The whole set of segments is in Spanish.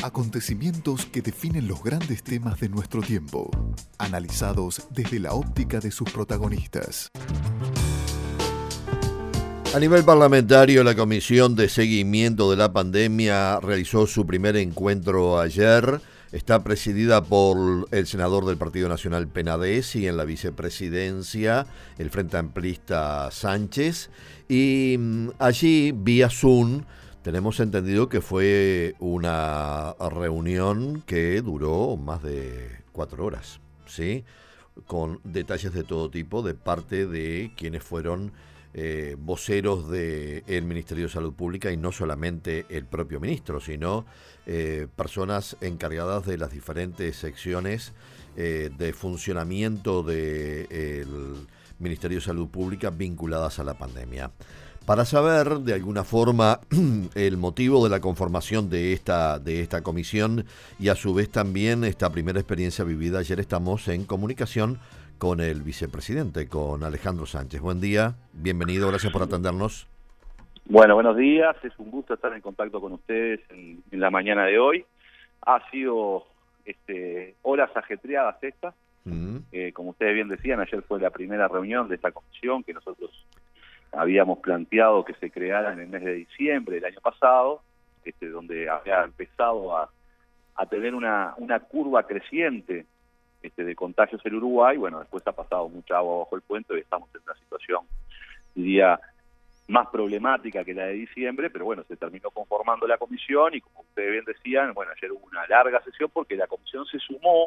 Acontecimientos que definen los grandes temas de nuestro tiempo, analizados desde la óptica de sus protagonistas. A nivel parlamentario, la Comisión de Seguimiento de la Pandemia realizó su primer encuentro ayer. Está presidida por el senador del Partido Nacional Penades y en la vicepresidencia el Frente Amplista Sánchez. Y allí, vía Zoom, tenemos entendido que fue una reunión que duró más de 4 horas, ¿sí? Con detalles de todo tipo de parte de quienes fueron voceros del Ministerio de Salud Pública, y no solamente el propio ministro, sino personas encargadas de las diferentes secciones de funcionamiento del Ministerio de Salud Pública vinculadas a la pandemia. Para saber de alguna forma el motivo de la conformación de esta comisión y a su vez también esta primera experiencia vivida ayer, estamos en comunicación con el vicepresidente, con Alejandro Sánchez. Buen día, bienvenido, gracias por atendernos. Bueno, buenos días, es un gusto estar en contacto con ustedes en la mañana de hoy. Ha sido horas ajetreadas estas. Como ustedes bien decían, ayer fue la primera reunión de esta comisión que nosotros habíamos planteado que se creara en el mes de diciembre del año pasado, donde había empezado a tener una curva creciente de contagios en Uruguay. Bueno, después ha pasado mucha agua bajo el puente y estamos en una situación, diría, más problemática que la de diciembre, pero bueno, se terminó conformando la comisión y, como ustedes bien decían, bueno, ayer hubo una larga sesión porque la comisión se sumó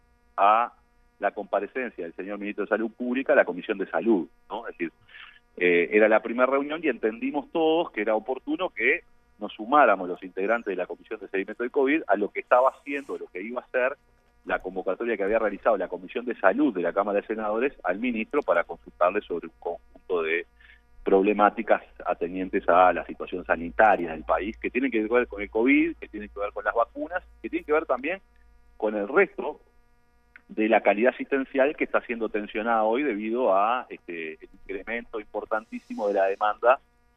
a la comparecencia del señor ministro de Salud Pública a la Comisión de Salud, ¿no? Es decir, era la primera reunión y entendimos todos que era oportuno que nos sumáramos los integrantes de la Comisión de Seguimiento del COVID a lo que estaba haciendo, lo que iba a ser la convocatoria que había realizado la Comisión de Salud de la Cámara de Senadores al ministro para consultarle sobre un conjunto de problemáticas atendientes a la situación sanitaria del país, que tienen que ver con el COVID, que tienen que ver con las vacunas, que tienen que ver también con el resto de la calidad asistencial que está siendo tensionada hoy debido a el incremento importantísimo de la demanda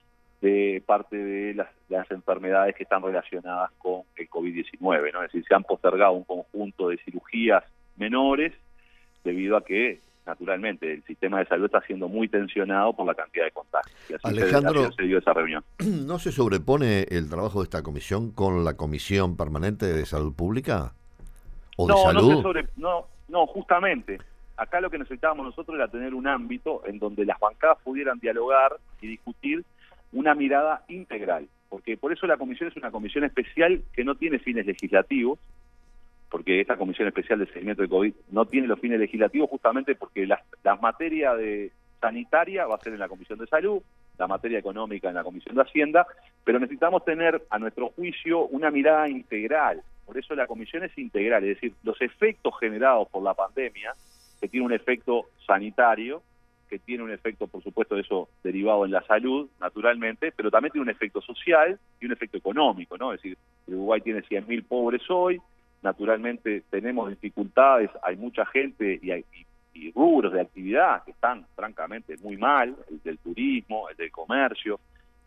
de parte de las enfermedades que están relacionadas con el COVID-19, ¿no? Es decir, se han postergado un conjunto de cirugías menores debido a que, naturalmente, el sistema de salud está siendo muy tensionado por la cantidad de contagios. Y así Alejandro, se dio esa reunión. ¿No se sobrepone el trabajo de esta comisión con la Comisión Permanente de Salud Pública? ¿O de salud? No, justamente. Acá lo que necesitábamos nosotros era tener un ámbito en donde las bancadas pudieran dialogar y discutir una mirada integral, porque por eso la comisión es una comisión especial que no tiene fines legislativos, porque esta comisión especial de seguimiento de COVID no tiene los fines legislativos, justamente porque la materia sanitaria va a ser en la Comisión de Salud, la materia económica en la Comisión de Hacienda, pero necesitamos tener, a nuestro juicio, una mirada integral. Por eso la comisión es integral, es decir, los efectos generados por la pandemia, que tiene un efecto sanitario, que tiene un efecto, por supuesto, de eso derivado en la salud, naturalmente, pero también tiene un efecto social y un efecto económico, ¿no? Es decir, Uruguay tiene 100.000 pobres hoy, naturalmente tenemos dificultades, hay mucha gente y rubros de actividad que están francamente muy mal, el del turismo, el del comercio.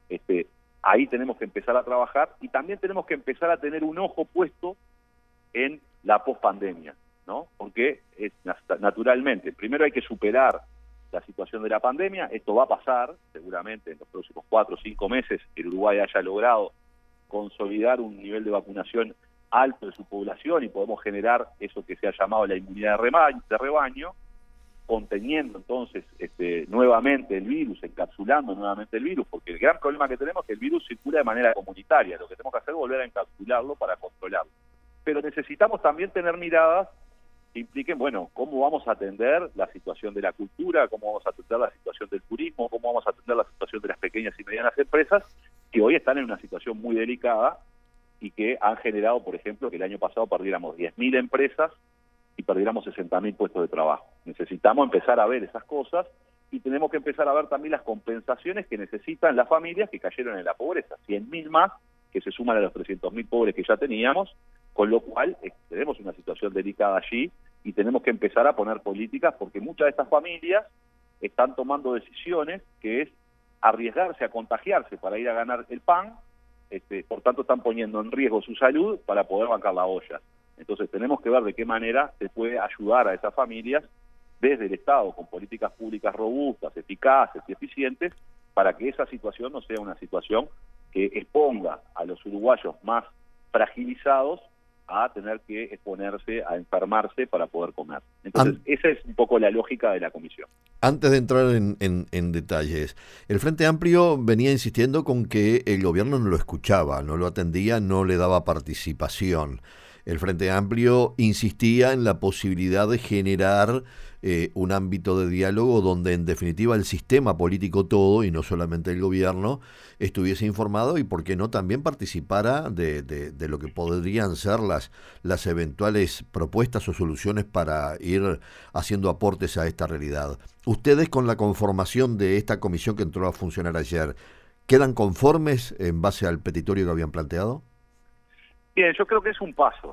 Ahí tenemos que empezar a trabajar y también tenemos que empezar a tener un ojo puesto en la pospandemia, ¿no? Porque naturalmente, primero hay que superar la situación de la pandemia. Esto va a pasar seguramente en los próximos 4 o 5 meses, que el Uruguay haya logrado consolidar un nivel de vacunación alto de su población y podemos generar eso que se ha llamado la inmunidad de rebaño, conteniendo entonces nuevamente el virus, encapsulando nuevamente el virus, porque el gran problema que tenemos es que el virus circula de manera comunitaria. Lo que tenemos que hacer es volver a encapsularlo para controlarlo. Pero necesitamos también tener miradas que impliquen, bueno, cómo vamos a atender la situación de la cultura, cómo vamos a atender la situación del turismo, cómo vamos a atender la situación de las pequeñas y medianas empresas, que hoy están en una situación muy delicada y que han generado, por ejemplo, que el año pasado perdiéramos 10.000 empresas y perdiéramos 60.000 puestos de trabajo. Necesitamos empezar a ver esas cosas y tenemos que empezar a ver también las compensaciones que necesitan las familias que cayeron en la pobreza, 100.000 más, que se suman a los 300.000 pobres que ya teníamos, con lo cual tenemos una situación delicada allí y tenemos que empezar a poner políticas porque muchas de estas familias están tomando decisiones que es arriesgarse a contagiarse para ir a ganar el pan por tanto están poniendo en riesgo su salud para poder bancar la olla. Entonces tenemos que ver de qué manera se puede ayudar a esas familias desde el Estado, con políticas públicas robustas, eficaces y eficientes, para que esa situación no sea una situación que exponga a los uruguayos más fragilizados a tener que exponerse, a enfermarse para poder comer. Entonces, esa es un poco la lógica de la comisión. Antes de entrar en detalles, el Frente Amplio venía insistiendo con que el gobierno no lo escuchaba, no lo atendía, no le daba participación. El Frente Amplio insistía en la posibilidad de generar un ámbito de diálogo donde en definitiva el sistema político todo, y no solamente el gobierno, estuviese informado y por qué no también participara de lo que podrían ser las eventuales propuestas o soluciones para ir haciendo aportes a esta realidad. Ustedes, con la conformación de esta comisión que entró a funcionar ayer, ¿quedan conformes en base al petitorio que habían planteado? Bien, yo creo que es un paso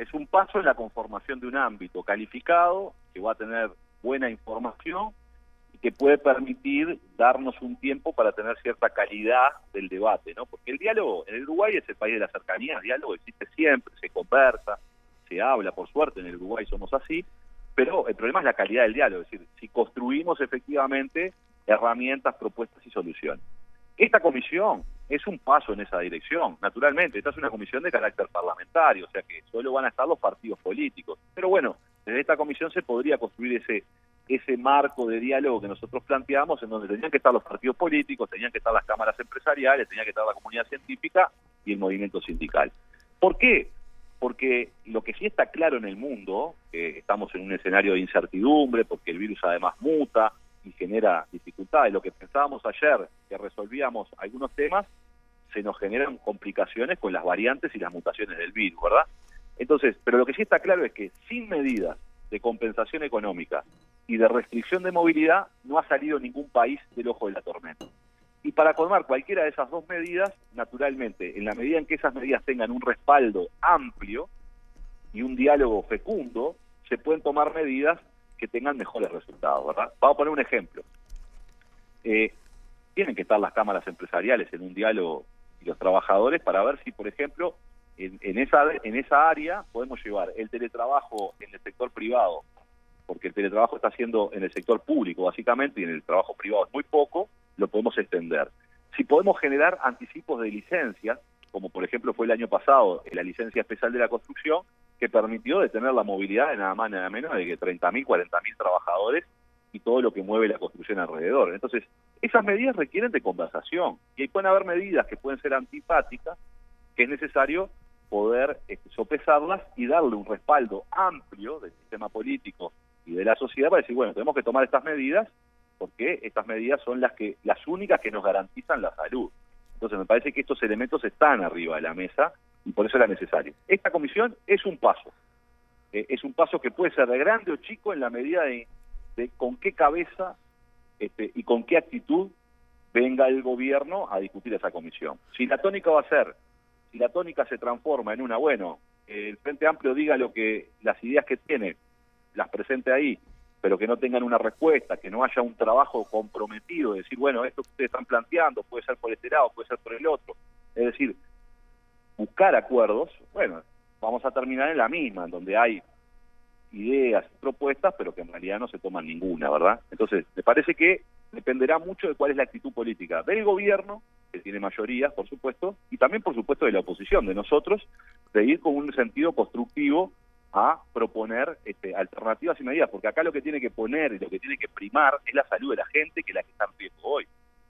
en la conformación de un ámbito calificado, que va a tener buena información y que puede permitir darnos un tiempo para tener cierta calidad del debate, ¿no? Porque el diálogo, en el Uruguay es el país de la cercanía, el diálogo existe siempre, se conversa, se habla, por suerte en el Uruguay somos así, pero el problema es la calidad del diálogo, es decir, si construimos efectivamente herramientas, propuestas y soluciones. Esta comisión es un paso en esa dirección, naturalmente. Esta es una comisión de carácter parlamentario, o sea que solo van a estar los partidos políticos. Pero bueno, desde esta comisión se podría construir ese marco de diálogo que nosotros planteamos, en donde tenían que estar los partidos políticos, tenían que estar las cámaras empresariales, tenía que estar la comunidad científica y el movimiento sindical. ¿Por qué? Porque lo que sí está claro en el mundo, que estamos en un escenario de incertidumbre, porque el virus además muta y genera dificultades. Lo que pensábamos ayer, que resolvíamos algunos temas, se nos generan complicaciones con las variantes y las mutaciones del virus, ¿verdad? Entonces, pero lo que sí está claro es que sin medidas de compensación económica y de restricción de movilidad no ha salido ningún país del ojo de la tormenta. Y para colmar cualquiera de esas dos medidas, naturalmente, en la medida en que esas medidas tengan un respaldo amplio y un diálogo fecundo, se pueden tomar medidas que tengan mejores resultados, ¿verdad? Vamos a poner un ejemplo. Tienen que estar las cámaras empresariales en un diálogo y los trabajadores para ver si, por ejemplo, en esa área podemos llevar el teletrabajo en el sector privado, porque el teletrabajo está haciendo en el sector público básicamente y en el trabajo privado es muy poco, lo podemos extender. Si podemos generar anticipos de licencias, como por ejemplo fue el año pasado la licencia especial de la construcción, que permitió detener la movilidad de nada más nada menos de que 30.000, 40.000 trabajadores y todo lo que mueve la construcción alrededor. Entonces, esas medidas requieren de conversación y pueden haber medidas que pueden ser antipáticas, que es necesario poder sopesarlas y darle un respaldo amplio del sistema político y de la sociedad para decir, bueno, tenemos que tomar estas medidas porque estas medidas son las únicas que nos garantizan la salud. Entonces me parece que estos elementos están arriba de la mesa y por eso era necesario. Esta comisión es un paso que puede ser de grande o chico en la medida de con qué cabeza y con qué actitud venga el gobierno a discutir esa comisión. Si la tónica se transforma en una, bueno, el Frente Amplio diga las ideas que tiene, las presente ahí, pero que no tengan una respuesta, que no haya un trabajo comprometido, de decir, bueno, esto que ustedes están planteando puede ser por este lado, puede ser por el otro, es decir, buscar acuerdos, bueno, vamos a terminar en la misma, en donde hay ideas, propuestas, pero que en realidad no se toman ninguna, ¿verdad? Entonces, me parece que dependerá mucho de cuál es la actitud política del gobierno, que tiene mayoría, por supuesto, y también, por supuesto, de la oposición, de nosotros, de ir con un sentido constructivo a proponer alternativas y medidas, porque acá lo que tiene que poner y lo que tiene que primar es la salud de la gente, que es la que está en riesgo hoy.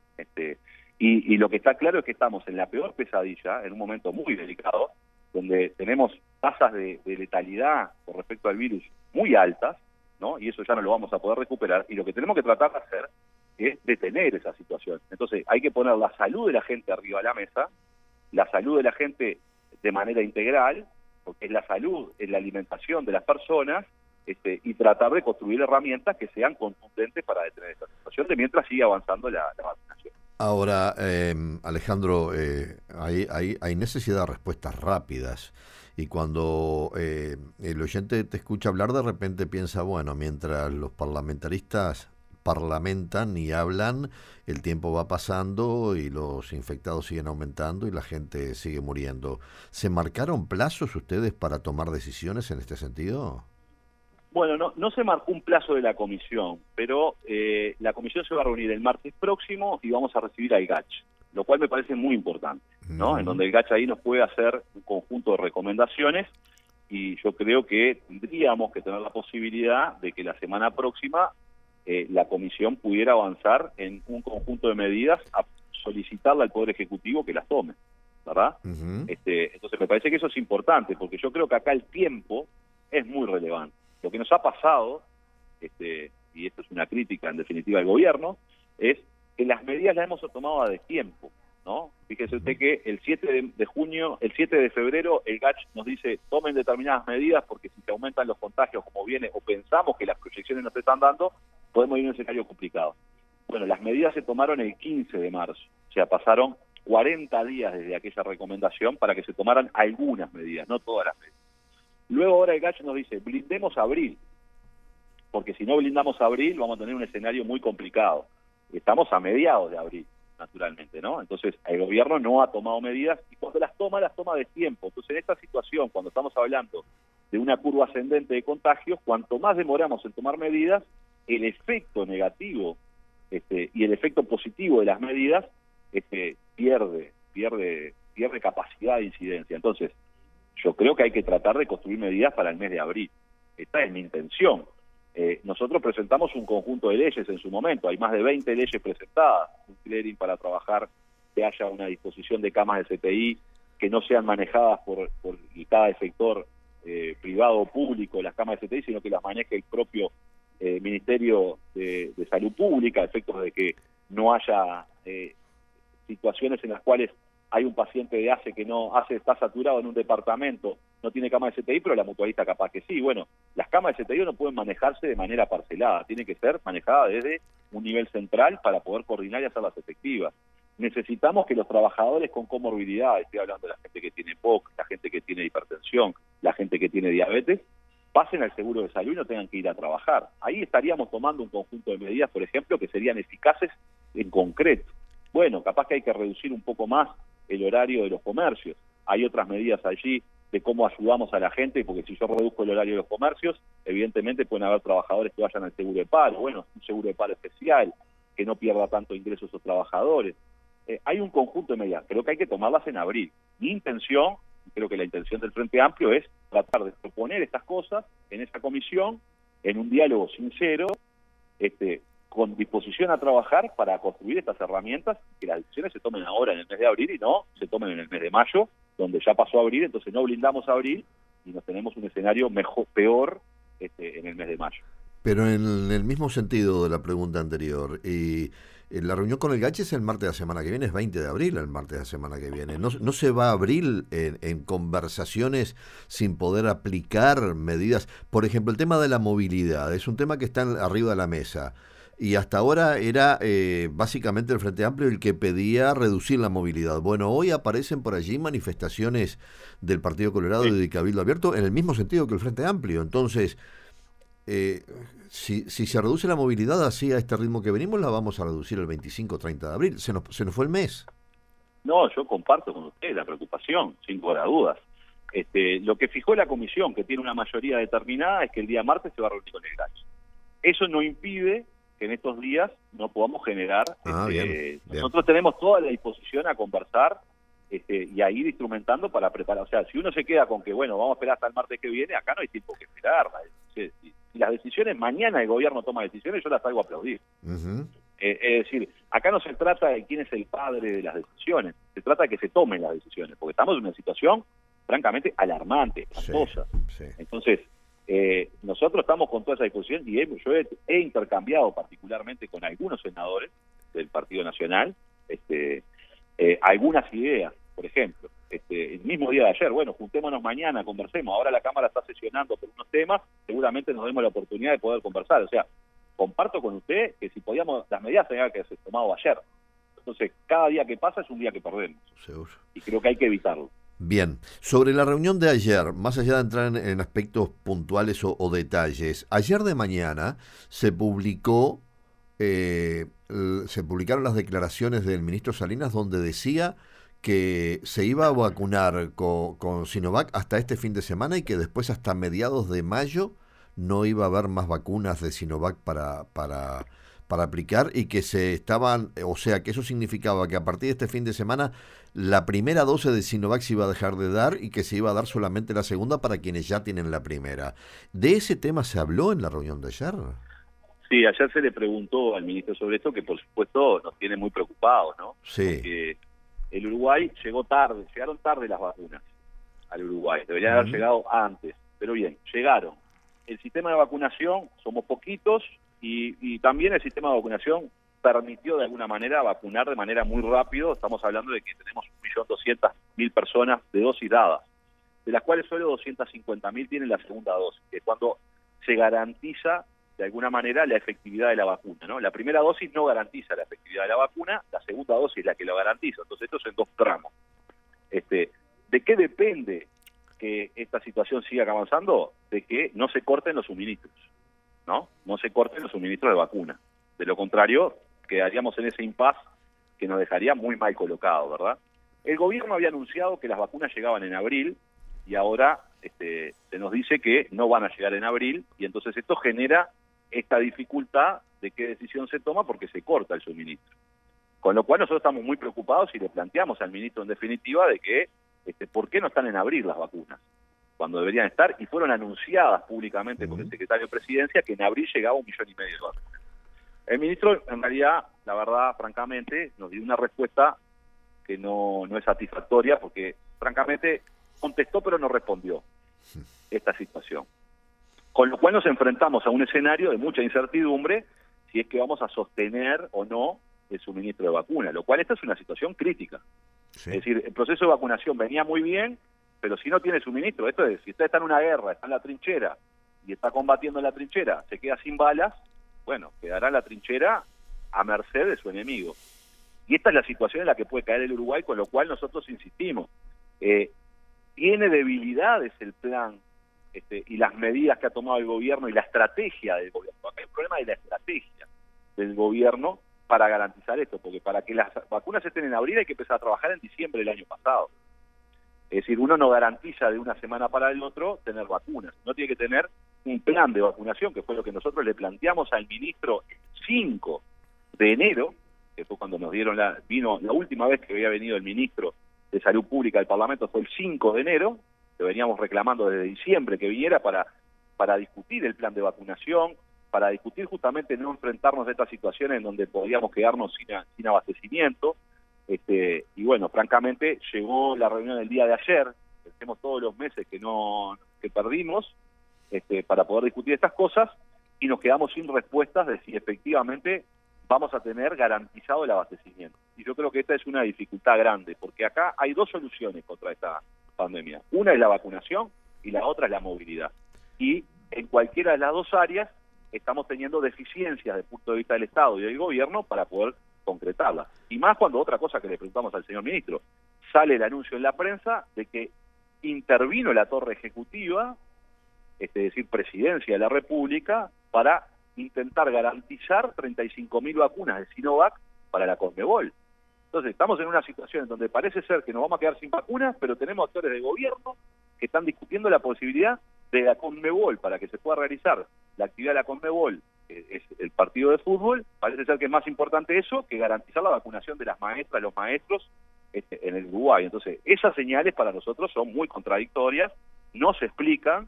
Y lo que está claro es que estamos en la peor pesadilla, en un momento muy delicado, donde tenemos tasas de letalidad con respecto al virus muy altas, ¿no? Y eso ya no lo vamos a poder recuperar, y lo que tenemos que tratar de hacer es detener esa situación. Entonces hay que poner la salud de la gente arriba de la mesa, la salud de la gente de manera integral, porque es la salud, es la alimentación de las personas, y tratar de construir herramientas que sean contundentes para detener esta situación, de mientras sigue avanzando la vacunación. Ahora, Alejandro, hay necesidad de respuestas rápidas, y cuando el oyente te escucha hablar, de repente piensa, bueno, mientras los parlamentaristas parlamentan ni hablan, el tiempo va pasando y los infectados siguen aumentando y la gente sigue muriendo. ¿Se marcaron plazos ustedes para tomar decisiones en este sentido? Bueno, no se marcó un plazo de la comisión, pero la comisión se va a reunir el martes próximo y vamos a recibir al GACH, lo cual me parece muy importante, ¿no? En donde el GACH ahí nos puede hacer un conjunto de recomendaciones y yo creo que tendríamos que tener la posibilidad de que la semana próxima la comisión pudiera avanzar en un conjunto de medidas a solicitarle al Poder Ejecutivo que las tome, ¿verdad? Entonces me parece que eso es importante, porque yo creo que acá el tiempo es muy relevante. Lo que nos ha pasado, y esto es una crítica en definitiva al gobierno, es que las medidas las hemos tomado a destiempo, ¿no? Fíjese usted que el 7 de junio, el 7 de febrero, el GACH nos dice, tomen determinadas medidas porque si se aumentan los contagios como viene, o pensamos que las proyecciones nos están dando, podemos ir a un escenario complicado. Bueno, las medidas se tomaron el 15 de marzo, o sea, pasaron 40 días desde aquella recomendación para que se tomaran algunas medidas, no todas las medidas. Luego ahora el GACH nos dice, blindemos abril, porque si no blindamos abril vamos a tener un escenario muy complicado. Estamos a mediados de abril, naturalmente, ¿no? Entonces el gobierno no ha tomado medidas y cuando las toma de tiempo. Entonces en esta situación, cuando estamos hablando de una curva ascendente de contagios, cuanto más demoramos en tomar medidas, el efecto negativo y el efecto positivo de las medidas pierde capacidad de incidencia. Entonces, yo creo que hay que tratar de construir medidas para el mes de abril. Esta es mi intención. Nosotros presentamos un conjunto de leyes en su momento, hay más de 20 leyes presentadas, un clearing para trabajar, que haya una disposición de camas de CTI que no sean manejadas por cada sector privado o público, las camas de CTI, sino que las maneje el propio Ministerio de Salud Pública, a efectos de que no haya situaciones en las cuales hay un paciente de ACE que está saturado en un departamento, no tiene cama de CTI, pero la mutualista capaz que sí. Bueno, las camas de CTI no pueden manejarse de manera parcelada, tiene que ser manejada desde un nivel central para poder coordinar y hacerlas efectivas. Necesitamos que los trabajadores con comorbilidades, estoy hablando de la gente que tiene POC, la gente que tiene hipertensión, la gente que tiene diabetes, pasen al seguro de salud y no tengan que ir a trabajar. Ahí estaríamos tomando un conjunto de medidas, por ejemplo, que serían eficaces en concreto. Bueno, capaz que hay que reducir un poco más el horario de los comercios. Hay otras medidas allí de cómo ayudamos a la gente, porque si yo reduzco el horario de los comercios, evidentemente pueden haber trabajadores que vayan al seguro de paro. Bueno, un seguro de paro especial, que no pierda tanto ingresos esos trabajadores. Hay un conjunto de medidas, creo que hay que tomarlas en abril. Mi intención, creo que la intención del Frente Amplio es tratar de proponer estas cosas en esa comisión, en un diálogo sincero, con disposición a trabajar para construir estas herramientas, que las decisiones se tomen ahora en el mes de abril y no se tomen en el mes de mayo, donde ya pasó abril, entonces no blindamos abril y nos tenemos un escenario peor en el mes de mayo. Pero en el mismo sentido de la pregunta anterior, la reunión con el GACH es el martes de la semana que viene, es 20 de abril el martes de la semana que viene. ¿No se va a abril en conversaciones sin poder aplicar medidas? Por ejemplo, el tema de la movilidad es un tema que está arriba de la mesa. Y hasta ahora era básicamente el Frente Amplio el que pedía reducir la movilidad. Bueno, hoy aparecen por allí manifestaciones del Partido Colorado y de Cabildo Abierto en el mismo sentido que el Frente Amplio. Entonces, si se reduce la movilidad así a este ritmo que venimos, la vamos a reducir el 25 o 30 de abril. Se nos fue el mes. No, yo comparto con usted la preocupación, sin lugar a dudas. Lo que fijó la comisión, que tiene una mayoría determinada, es que el día martes se va a reunir con el GACH. Eso no impide que en estos días no podamos generar. Bien. Nosotros tenemos toda la disposición a conversar y a ir instrumentando para preparar. O sea, si uno se queda con que, bueno, vamos a esperar hasta el martes que viene, acá no hay tiempo que esperar. Si las decisiones, mañana el gobierno toma decisiones, yo las salgo a aplaudir. Es decir, acá no se trata de quién es el padre de las decisiones, se trata de que se tomen las decisiones, porque estamos en una situación francamente alarmante, espantosa. Sí. Entonces, nosotros estamos con toda esa disposición y yo he intercambiado particularmente con algunos senadores del Partido Nacional algunas ideas. Por ejemplo, el mismo día de ayer, bueno, juntémonos mañana, conversemos. Ahora la Cámara está sesionando por unos temas, seguramente nos demos la oportunidad de poder conversar. O sea, comparto con usted que si podíamos, las medidas tenían que haberse tomado ayer. Entonces, cada día que pasa es un día que perdemos. Seguro. Y creo que hay que evitarlo. Bien, sobre la reunión de ayer, más allá de entrar en aspectos puntuales o detalles, ayer de mañana se publicó se publicaron las declaraciones del ministro Salinas donde decía que se iba a vacunar con Sinovac hasta este fin de semana y que después hasta mediados de mayo no iba a haber más vacunas de Sinovac para aplicar y que se estaban, o sea, que eso significaba que a partir de este fin de semana la primera dosis de Sinovac se iba a dejar de dar y que se iba a dar solamente la segunda para quienes ya tienen la primera. ¿De ese tema se habló en la reunión de ayer? Sí, ayer se le preguntó al ministro sobre esto, que por supuesto nos tiene muy preocupados, ¿no? Sí. Porque el Uruguay llegaron tarde las vacunas al Uruguay, deberían haber llegado antes, pero bien, llegaron. El sistema de vacunación, somos poquitos, y también el sistema de vacunación permitió de alguna manera vacunar de manera muy rápido. Estamos hablando de que tenemos 1.200.000 personas de dosis dadas, de las cuales solo 250.000 tienen la segunda dosis, que es cuando se garantiza de alguna manera la efectividad de la vacuna, ¿no? La primera dosis no garantiza la efectividad de la vacuna, la segunda dosis es la que lo garantiza. Entonces esto es en dos tramos. ¿De qué depende que esta situación siga avanzando? De que no se corten los suministros, ¿no? No se corten los suministros de vacuna. De lo contrario, quedaríamos en ese impasse que nos dejaría muy mal colocado, ¿verdad? El gobierno había anunciado que las vacunas llegaban en abril y ahora se nos dice que no van a llegar en abril, y entonces esto genera esta dificultad de qué decisión se toma porque se corta el suministro. Con lo cual nosotros estamos muy preocupados y le planteamos al ministro en definitiva de que ¿por qué no están en abril las vacunas? Cuando deberían estar, y fueron anunciadas públicamente por el secretario de Presidencia que en abril llegaba 1,5 millones de vacunas. El ministro, en realidad, la verdad, francamente, nos dio una respuesta que no es satisfactoria, porque, francamente, contestó pero no respondió esta situación. Con lo cual nos enfrentamos a un escenario de mucha incertidumbre si es que vamos a sostener o no el suministro de vacunas, lo cual esta es una situación crítica. Sí. Es decir, el proceso de vacunación venía muy bien, pero si no tiene suministro, esto es, si usted está en una guerra, está en la trinchera y está combatiendo en la trinchera, se queda sin balas, bueno, quedará la trinchera a merced de su enemigo. Y esta es la situación en la que puede caer el Uruguay, con lo cual nosotros insistimos. Tiene debilidades el plan y las medidas que ha tomado el gobierno y la estrategia del gobierno. Acá hay un problema de la estrategia del gobierno para garantizar esto, porque para que las vacunas estén en abril hay que empezar a trabajar en diciembre del año pasado. Es decir, uno no garantiza de una semana para el otro tener vacunas. No tiene que tener un plan de vacunación, que fue lo que nosotros le planteamos al ministro el 5 de enero, que fue cuando vino la última vez que había venido el ministro de Salud Pública al Parlamento, fue el 5 de enero, que veníamos reclamando desde diciembre que viniera para discutir el plan de vacunación, para discutir justamente no enfrentarnos a estas situaciones en donde podríamos quedarnos sin abastecimiento. Y bueno, francamente, llegó la reunión del día de ayer, pensemos todos los meses que perdimos para poder discutir estas cosas, y nos quedamos sin respuestas de si efectivamente vamos a tener garantizado el abastecimiento. Y yo creo que esta es una dificultad grande, porque acá hay dos soluciones contra esta pandemia. Una es la vacunación y la otra es la movilidad. Y en cualquiera de las dos áreas estamos teniendo deficiencias desde el punto de vista del Estado y del gobierno para poder concretarla. Y más cuando otra cosa que le preguntamos al señor ministro, sale el anuncio en la prensa de que intervino la torre ejecutiva, es decir, Presidencia de la República, para intentar garantizar 35.000 vacunas de Sinovac para la Conmebol. Entonces estamos en una situación en donde parece ser que nos vamos a quedar sin vacunas, pero tenemos actores de gobierno que están discutiendo la posibilidad de la Conmebol para que se pueda realizar la actividad de la Conmebol, es el partido de fútbol. Parece ser que es más importante eso que garantizar la vacunación de las maestras, los maestros en el Uruguay. Entonces, esas señales para nosotros son muy contradictorias, no se explican,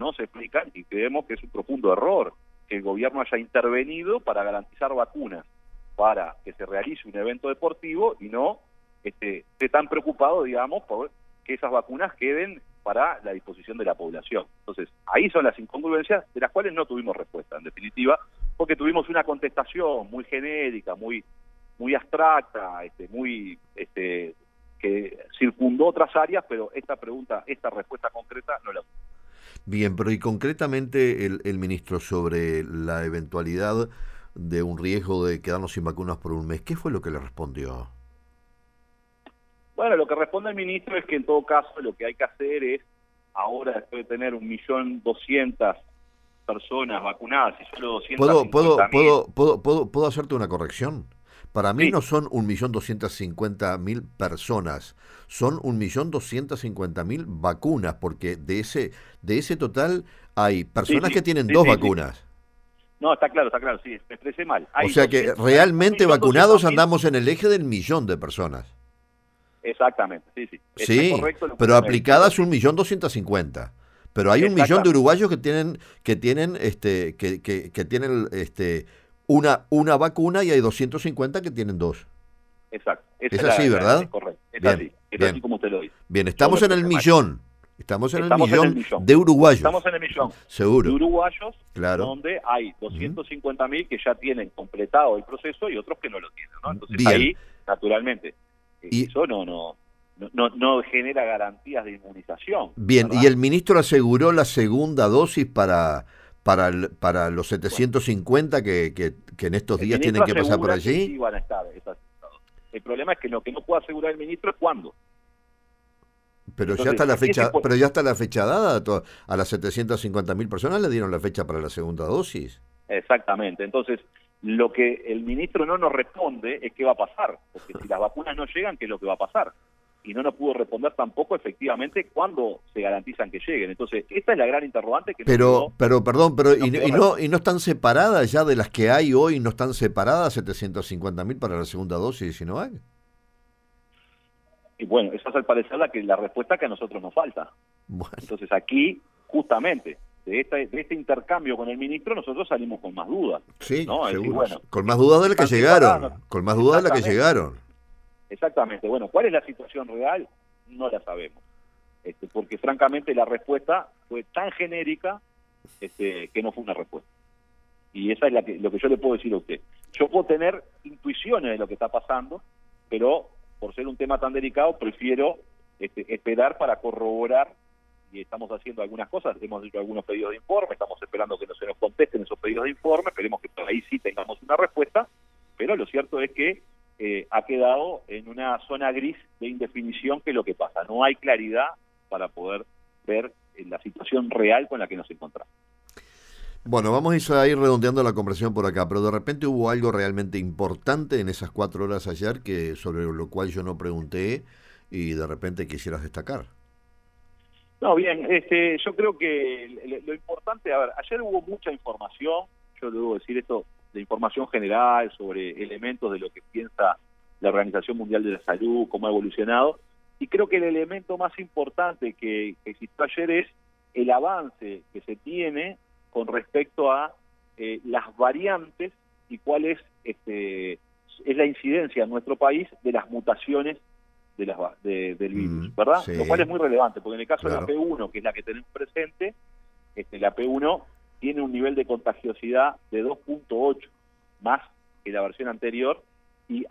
y creemos que es un profundo error que el gobierno haya intervenido para garantizar vacunas para que se realice un evento deportivo y no esté tan preocupado, digamos, por que esas vacunas queden para la disposición de la población. Entonces, ahí son las incongruencias de las cuales no tuvimos respuesta, en definitiva, porque tuvimos una contestación muy genérica, muy abstracta, que circundó otras áreas, pero esta respuesta concreta no la tuvimos. Bien, pero y concretamente el ministro sobre la eventualidad de un riesgo de quedarnos sin vacunas por un mes, ¿qué fue lo que le respondió? Bueno, lo que responde el ministro es que en todo caso lo que hay que hacer es, ahora después de tener 1.200.000 personas vacunadas y solo ¿Puedo, 250.000. puedo hacerte una corrección? Para mí Sí, no son 1.250.000 personas, son 1.250.000 vacunas, porque de ese total hay sí, personas sí, que tienen sí, dos sí, sí. vacunas. No, está claro, sí, me expresé mal. O Hay sea que 200, hay realmente vacunados 1.200.000. andamos en el eje del millón de personas. Exactamente, sí, sí. Está Sí, correcto lo que pero usted me dice. Pero aplicadas 1.250.000. Pero hay 1.000.000 de exactamente, uruguayos que tienen una vacuna y hay 250 que tienen dos. exacto. Esa Es es así, es ¿verdad? correcto. Bien, Es así bien, como usted lo dice. bien. Yo me Estamos en el expresé mal. millón. Estamos en el Estamos en el millón millón. de uruguayos. Estamos en el millón de Seguro, uruguayos, claro. donde hay Ujú. 250.000 que ya tienen completado el proceso y otros que no lo tienen, ¿no? Entonces Bien. ahí, naturalmente, Y eso no genera garantías de inmunización, bien, y ¿verdad? el ministro aseguró la segunda dosis para los Bueno, 750 que en estos el días tienen ministro que pasar por asegura que allí. sí van a estar esas dosis. El problema es que lo que no puede asegurar el ministro es cuándo. Pero ya Entonces, está la ¿qué se fecha, puede? pero ya está la fecha dada a las 750.000 personas le dieron la fecha para la segunda dosis. Exactamente. Entonces, lo que el ministro no nos responde es qué va a pasar, porque si las vacunas no llegan, ¿qué es lo que va a pasar? Y no nos pudo responder tampoco efectivamente cuándo se garantizan que lleguen. Entonces, esta es la gran interrogante que nos quedó, Perdón, pero que nos quedó y no están separadas ya de las que hay hoy, no están separadas 750.000 para la segunda dosis de Sinovac. y bueno, esa es al parecer la respuesta que a nosotros nos falta. Bueno, Entonces aquí, justamente, de este intercambio con el ministro, nosotros salimos con más dudas, sí, ¿no? Es decir, seguro. bueno, Con más dudas de las que están separadas, llegaron, con más dudas de las que exactamente, llegaron. exactamente. Bueno, ¿cuál es la situación real? No la sabemos. Porque francamente la respuesta fue tan genérica que no fue una respuesta. Y esa es lo que yo le puedo decir a usted. Yo puedo tener intuiciones de lo que está pasando, pero por ser un tema tan delicado prefiero esperar para corroborar, y estamos haciendo algunas cosas, hemos hecho algunos pedidos de informe, estamos esperando que no se nos contesten esos pedidos de informe, esperemos que por ahí sí tengamos una respuesta, pero lo cierto es que ha quedado en una zona gris de indefinición, que es lo que pasa. No hay claridad para poder ver la situación real con la que nos encontramos. Bueno, vamos a ir redondeando la conversación por acá, pero de repente hubo algo realmente importante en esas 4 horas ayer que sobre lo cual yo no pregunté y de repente quisieras destacar. No, bien, yo creo que lo importante, a ver, ayer hubo mucha información, yo debo decir esto, de información general sobre elementos de lo que piensa la Organización Mundial de la Salud, cómo ha evolucionado, y creo que el elemento más importante que existió ayer es el avance que se tiene con respecto a las variantes y cuál es la incidencia en nuestro país de las mutaciones del virus, ¿verdad? Sí, Lo cual es muy relevante, porque en el caso claro. de la P1, que es la que tenemos presente, la P1 tiene un nivel de contagiosidad de 2.8 más que la versión anterior y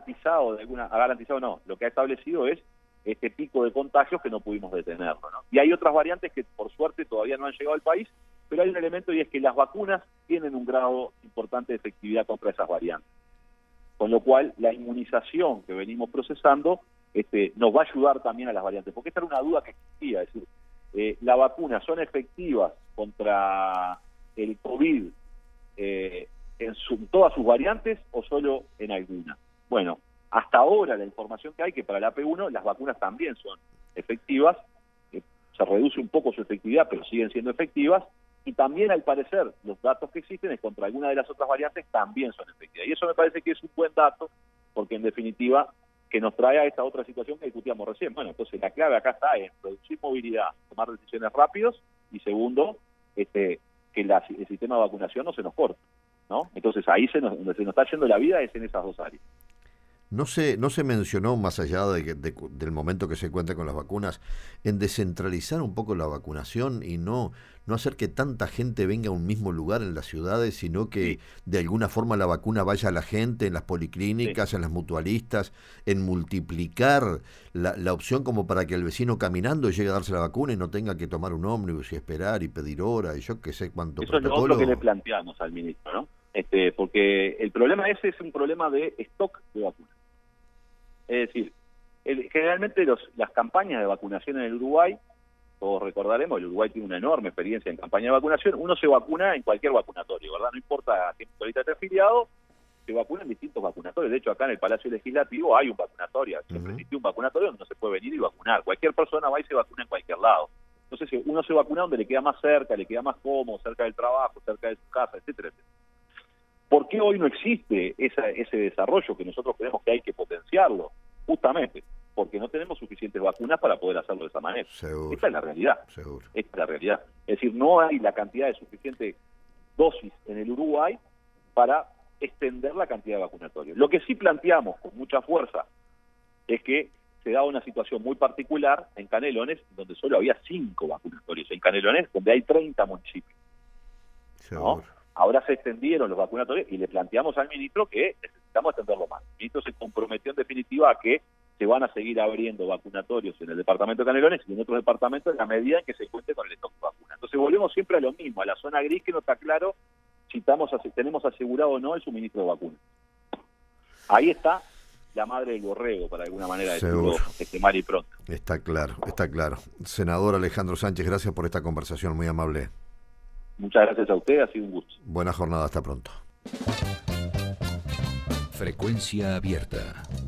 lo que ha establecido es este pico de contagios que no pudimos detenerlo, ¿no? Y hay otras variantes que por suerte todavía no han llegado al país, pero hay un elemento y es que las vacunas tienen un grado importante de efectividad contra esas variantes. Con lo cual, la inmunización que venimos procesando nos va a ayudar también a las variantes, porque esta era una duda que existía, es decir, ¿las vacunas son efectivas contra el COVID en todas sus variantes o solo en algunas? Bueno, hasta ahora la información que hay, que para la P1 las vacunas también son efectivas, se reduce un poco su efectividad, pero siguen siendo efectivas, y también al parecer los datos que existen es contra alguna de las otras variantes también son efectivas. Y eso me parece que es un buen dato, porque en definitiva que nos trae a esta otra situación que discutíamos recién. Bueno, entonces la clave acá está en producir movilidad, tomar decisiones rápidos, y segundo, que el sistema de vacunación no se nos corte, ¿no? Entonces ahí donde se nos está yendo la vida es en esas dos áreas. No se mencionó, más allá del momento que se cuenta con las vacunas, en descentralizar un poco la vacunación y no hacer que tanta gente venga a un mismo lugar en las ciudades, sino que de alguna forma la vacuna vaya a la gente, en las policlínicas, en las mutualistas, en multiplicar la opción como para que el vecino caminando llegue a darse la vacuna y no tenga que tomar un ómnibus y esperar y pedir hora y yo qué sé cuánto Eso protocolo. es lo otro que le planteamos al ministro, ¿no? Porque el problema ese es un problema de stock de vacunas. Es decir, generalmente las campañas de vacunación en el Uruguay todos recordaremos, el Uruguay tiene una enorme experiencia en campaña de vacunación. Uno se vacuna en cualquier vacunatorio, ¿verdad? No importa a qué ahorita esté afiliado, se vacuna en distintos vacunatorios. De hecho, acá en el Palacio Legislativo hay un vacunatorio, siempre existe un vacunatorio donde uno se puede venir y vacunar. Cualquier persona va y se vacuna en cualquier lado. Entonces, uno se vacuna donde le queda más cerca, le queda más cómodo, cerca del trabajo, cerca de su casa, etcétera, etcétera. ¿Por qué hoy no existe ese desarrollo que nosotros creemos que hay que potenciarlo? Justamente porque no tenemos suficientes vacunas para poder hacerlo de esa manera. Seguro. Esta es la realidad. Seguro. Esta es la realidad. Es decir, no hay la cantidad de suficiente dosis en el Uruguay para extender la cantidad de vacunatorios. Lo que sí planteamos con mucha fuerza es que se da una situación muy particular en Canelones, donde solo había 5 vacunatorios. En Canelones, donde hay 30 municipios. ¿No? Ahora se extendieron los vacunatorios y le planteamos al ministro que necesitamos extenderlo más. El ministro se comprometió en definitiva a que se van a seguir abriendo vacunatorios en el departamento de Canelones y en otros departamentos en la medida en que se cuente con el stock de vacunas. Entonces volvemos siempre a lo mismo, a la zona gris que no está claro si tenemos asegurado o no el suministro de vacunas. Ahí está la madre del borrego, para alguna manera decirlo mal y pronto. Está claro, está claro. Senador Alejandro Sánchez, gracias por esta conversación, muy amable. Muchas gracias a usted, ha sido un gusto. Buena jornada, hasta pronto. Frecuencia abierta.